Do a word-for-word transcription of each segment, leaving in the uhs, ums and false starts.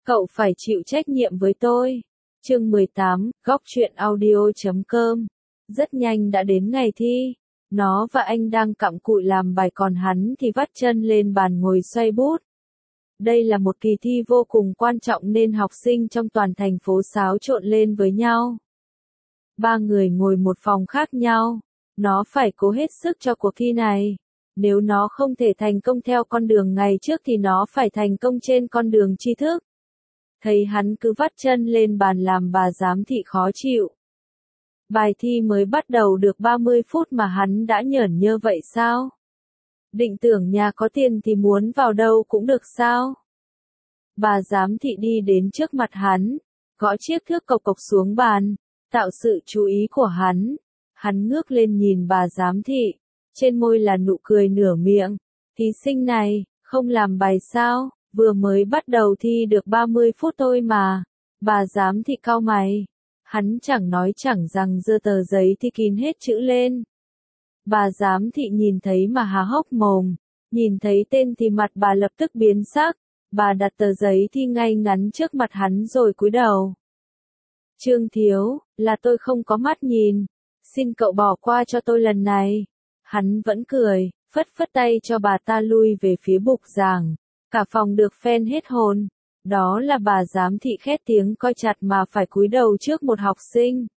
Cậu phải chịu trách nhiệm với tôi. Chương mười tám, góc truyện audio chấm com. Rất nhanh đã đến ngày thi. Nó và anh đang cặm cụi làm bài còn hắn thì vắt chân lên bàn ngồi xoay bút. Đây là một kỳ thi vô cùng quan trọng nên học sinh trong toàn thành phố xáo trộn lên với nhau. Ba người ngồi một phòng khác nhau. Nó phải cố hết sức cho cuộc thi này. Nếu nó không thể thành công theo con đường ngày trước thì nó phải thành công trên con đường tri thức. Thấy hắn cứ vắt chân lên bàn làm bà giám thị khó chịu. Bài thi mới bắt đầu được ba mươi phút mà hắn đã nhởn nhơ vậy sao? Định tưởng nhà có tiền thì muốn vào đâu cũng được sao? Bà giám thị đi đến trước mặt hắn, gõ chiếc thước cộc cộc xuống bàn, tạo sự chú ý của hắn. Hắn ngước lên nhìn bà giám thị, trên môi là nụ cười nửa miệng. Thí sinh này, không làm bài sao? Vừa mới bắt đầu thi được ba mươi phút thôi mà. Bà giám thị cau mày. Hắn chẳng nói chẳng rằng giơ tờ giấy thi kín hết chữ lên. Bà giám thị nhìn thấy mà há hốc mồm. Nhìn thấy tên thì mặt bà lập tức biến sắc. Bà đặt tờ giấy thi ngay ngắn trước mặt hắn rồi cúi đầu. Trương Thiếu, là tôi không có mắt nhìn. Xin cậu bỏ qua cho tôi lần này. Hắn vẫn cười, phất phất tay cho bà ta lui về phía bục giảng. Cả phòng được phen hết hồn. Đó là bà giám thị khét tiếng coi chặt mà phải cúi đầu trước một học sinh.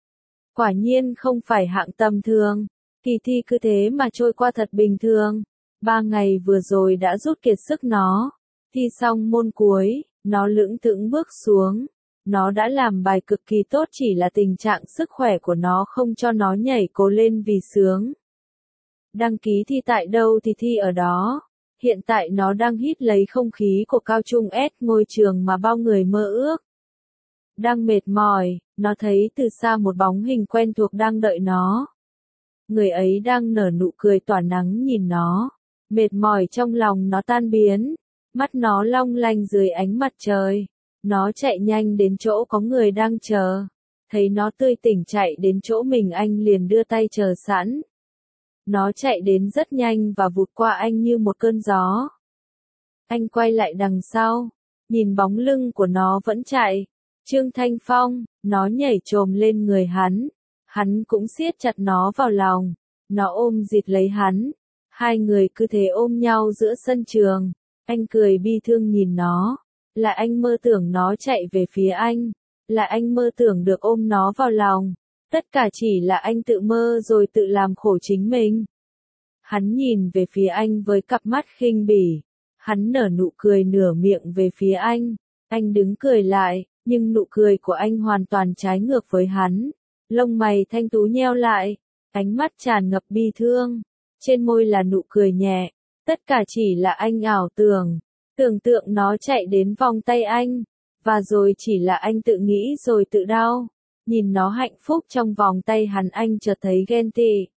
Quả nhiên không phải hạng tầm thường. Kỳ thi cứ thế mà trôi qua thật bình thường. Ba ngày vừa rồi đã rút kiệt sức nó. Thi xong môn cuối, nó lững thững bước xuống. Nó đã làm bài cực kỳ tốt, chỉ là tình trạng sức khỏe của nó không cho nó nhảy cố lên vì sướng. Đăng ký thi tại đâu thì thi ở đó. Hiện tại nó đang hít lấy không khí của cao trung S, ngôi trường mà bao người mơ ước. Đang mệt mỏi, nó thấy từ xa một bóng hình quen thuộc đang đợi nó. Người ấy đang nở nụ cười tỏa nắng nhìn nó. Mệt mỏi trong lòng nó tan biến. Mắt nó long lanh dưới ánh mặt trời. Nó chạy nhanh đến chỗ có người đang chờ. Thấy nó tươi tỉnh chạy đến chỗ mình, anh liền đưa tay chờ sẵn. Nó chạy đến rất nhanh và vụt qua anh như một cơn gió. Anh quay lại đằng sau, nhìn bóng lưng của nó vẫn chạy. Trương Thanh Phong, nó nhảy chồm lên người hắn. Hắn cũng siết chặt nó vào lòng. Nó ôm dịt lấy hắn. Hai người cứ thế ôm nhau giữa sân trường. Anh cười bi thương nhìn nó. Là anh mơ tưởng nó chạy về phía anh. Là anh mơ tưởng được ôm nó vào lòng. Tất cả chỉ là anh tự mơ rồi tự làm khổ chính mình. Hắn nhìn về phía anh với cặp mắt khinh bỉ. Hắn nở nụ cười nửa miệng về phía anh. Anh đứng cười lại, nhưng nụ cười của anh hoàn toàn trái ngược với hắn. Lông mày thanh tú nheo lại, ánh mắt tràn ngập bi thương. Trên môi là nụ cười nhẹ. Tất cả chỉ là anh ảo tưởng. Tưởng tượng nó chạy đến vòng tay anh. Và rồi chỉ là anh tự nghĩ rồi tự đau. Nhìn nó hạnh phúc trong vòng tay hắn, anh chợt thấy ghen tị.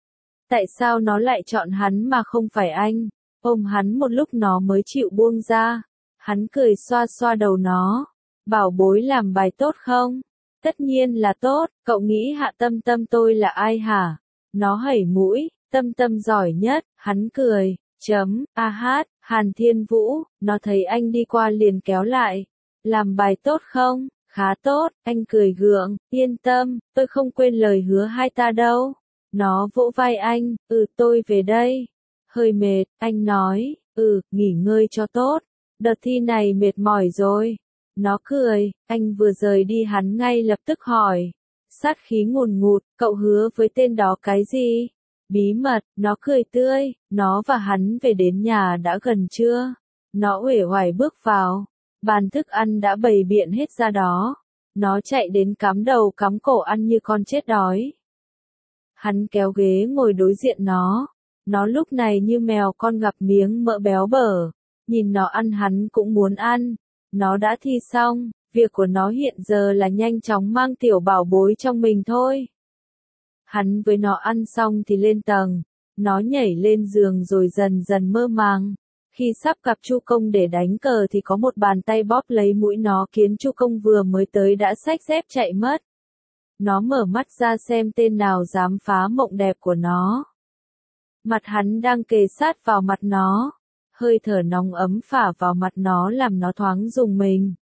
Tại sao nó lại chọn hắn mà không phải anh? Ôm hắn một lúc nó mới chịu buông ra. Hắn cười xoa xoa đầu nó. Bảo bối làm bài tốt không? Tất nhiên là tốt, cậu nghĩ Hạ Tâm Tâm tôi là ai hả? Nó hẩy mũi, Tâm Tâm giỏi nhất, hắn cười, chấm, a hát, Hàn Thiên Vũ, nó thấy anh đi qua liền kéo lại. Làm bài tốt không? Khá tốt, anh cười gượng, yên tâm, tôi không quên lời hứa hai ta đâu. Nó vỗ vai anh, ừ tôi về đây. Hơi mệt, anh nói, ừ, nghỉ ngơi cho tốt. Đợt thi này mệt mỏi rồi. Nó cười, anh vừa rời đi hắn ngay lập tức hỏi. Sát khí ngùn ngụt, cậu hứa với tên đó cái gì? Bí mật, nó cười tươi, nó và hắn về đến nhà đã gần trưa. Nó uể oải bước vào. Bàn thức ăn đã bày biện hết ra đó. Nó chạy đến cắm đầu cắm cổ ăn như con chết đói. Hắn kéo ghế ngồi đối diện nó. Nó lúc này như mèo con gặp miếng mỡ béo bở. Nhìn nó ăn hắn cũng muốn ăn. Nó đã thi xong, việc của nó hiện giờ là nhanh chóng mang tiểu bảo bối trong mình thôi. Hắn với nó ăn xong thì lên tầng. Nó nhảy lên giường rồi dần dần mơ màng. Khi sắp gặp Chu Công để đánh cờ thì có một bàn tay bóp lấy mũi nó khiến Chu Công vừa mới tới đã xách dép chạy mất. Nó mở mắt ra xem tên nào dám phá mộng đẹp của nó. Mặt hắn đang kề sát vào mặt nó. Hơi thở nóng ấm phả vào mặt nó làm nó thoáng rùng mình.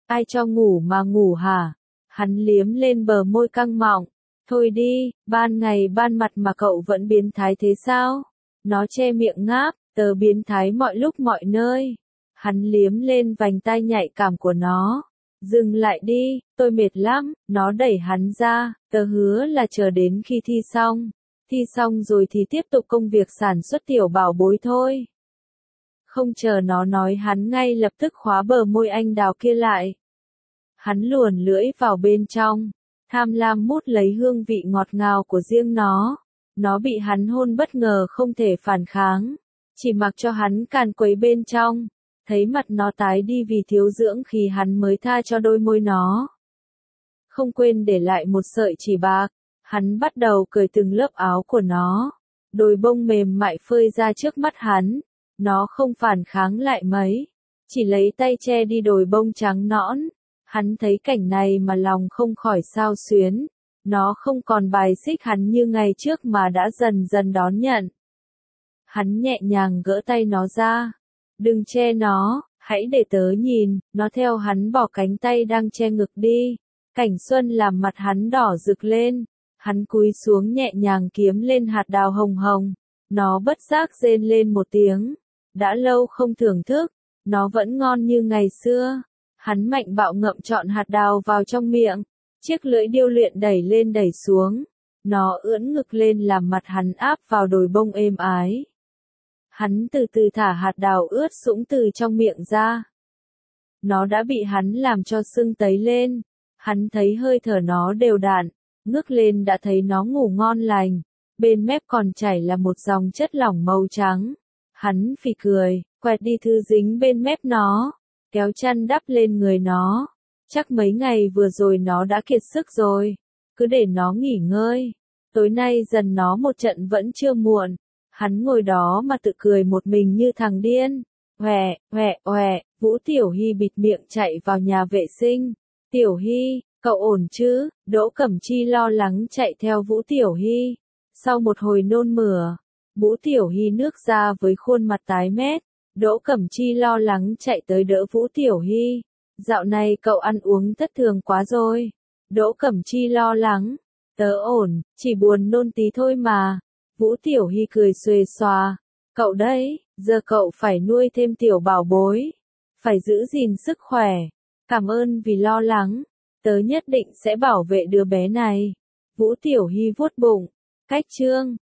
Ai cho ngủ mà ngủ hả? Hắn liếm lên bờ môi căng mọng. Thôi đi, ban ngày ban mặt mà cậu vẫn biến thái thế sao? Nó che miệng ngáp, tớ biến thái mọi lúc mọi nơi. Hắn liếm lên vành tai nhạy cảm của nó. Dừng lại đi, tôi mệt lắm, nó đẩy hắn ra, tớ hứa là chờ đến khi thi xong. Thi xong rồi thì tiếp tục công việc sản xuất tiểu bảo bối thôi. Không chờ nó nói hắn ngay lập tức khóa bờ môi anh đào kia lại. Hắn luồn lưỡi vào bên trong, tham lam mút lấy hương vị ngọt ngào của riêng nó. Nó bị hắn hôn bất ngờ không thể phản kháng, chỉ mặc cho hắn càn quấy bên trong. Thấy mặt nó tái đi vì thiếu dưỡng khi hắn mới tha cho đôi môi nó. Không quên để lại một sợi chỉ bạc, hắn bắt đầu cởi từng lớp áo của nó. Đôi bông mềm mại phơi ra trước mắt hắn. Nó không phản kháng lại mấy, chỉ lấy tay che đi đồi bông trắng nõn. Hắn thấy cảnh này mà lòng không khỏi xao xuyến. Nó không còn bài xích hắn như ngày trước mà đã dần dần đón nhận. Hắn nhẹ nhàng gỡ tay nó ra. Đừng che nó, hãy để tớ nhìn. Nó theo hắn bỏ cánh tay đang che ngực đi. Cảnh xuân làm mặt hắn đỏ rực lên. Hắn cúi xuống nhẹ nhàng kiếm lên hạt đào hồng hồng. Nó bất giác rên lên một tiếng. Đã lâu không thưởng thức, nó vẫn ngon như ngày xưa. Hắn mạnh bạo ngậm trọn hạt đào vào trong miệng. Chiếc lưỡi điêu luyện đẩy lên đẩy xuống. Nó ưỡn ngực lên làm mặt hắn áp vào đồi bông êm ái. Hắn từ từ thả hạt đào ướt sũng từ trong miệng ra. Nó đã bị hắn làm cho sưng tấy lên. Hắn thấy hơi thở nó đều đặn, ngước lên đã thấy nó ngủ ngon lành. Bên mép còn chảy là một dòng chất lỏng màu trắng. Hắn phì cười, quẹt đi thứ dính bên mép nó, kéo chăn đắp lên người nó. Chắc mấy ngày vừa rồi nó đã kiệt sức rồi, cứ để nó nghỉ ngơi. Tối nay dần nó một trận vẫn chưa muộn. Hắn ngồi đó mà tự cười một mình như thằng điên. Hòe, hòe, hòe, Vũ Tiểu Hy bịt miệng chạy vào nhà vệ sinh. Tiểu Hy, cậu ổn chứ? Đỗ Cẩm Chi lo lắng chạy theo Vũ Tiểu Hy. Sau một hồi nôn mửa, Vũ Tiểu Hy nước ra với khuôn mặt tái mét. Đỗ Cẩm Chi lo lắng chạy tới đỡ Vũ Tiểu Hy. Dạo này cậu ăn uống thất thường quá rồi. Đỗ Cẩm Chi lo lắng. Tớ ổn, chỉ buồn nôn tí thôi mà. Vũ Tiểu Hy cười xuề xòa. Cậu đấy, giờ cậu phải nuôi thêm tiểu bảo bối. Phải giữ gìn sức khỏe. Cảm ơn vì lo lắng. Tớ nhất định sẽ bảo vệ đứa bé này. Vũ Tiểu Hy vuốt bụng. Cách chương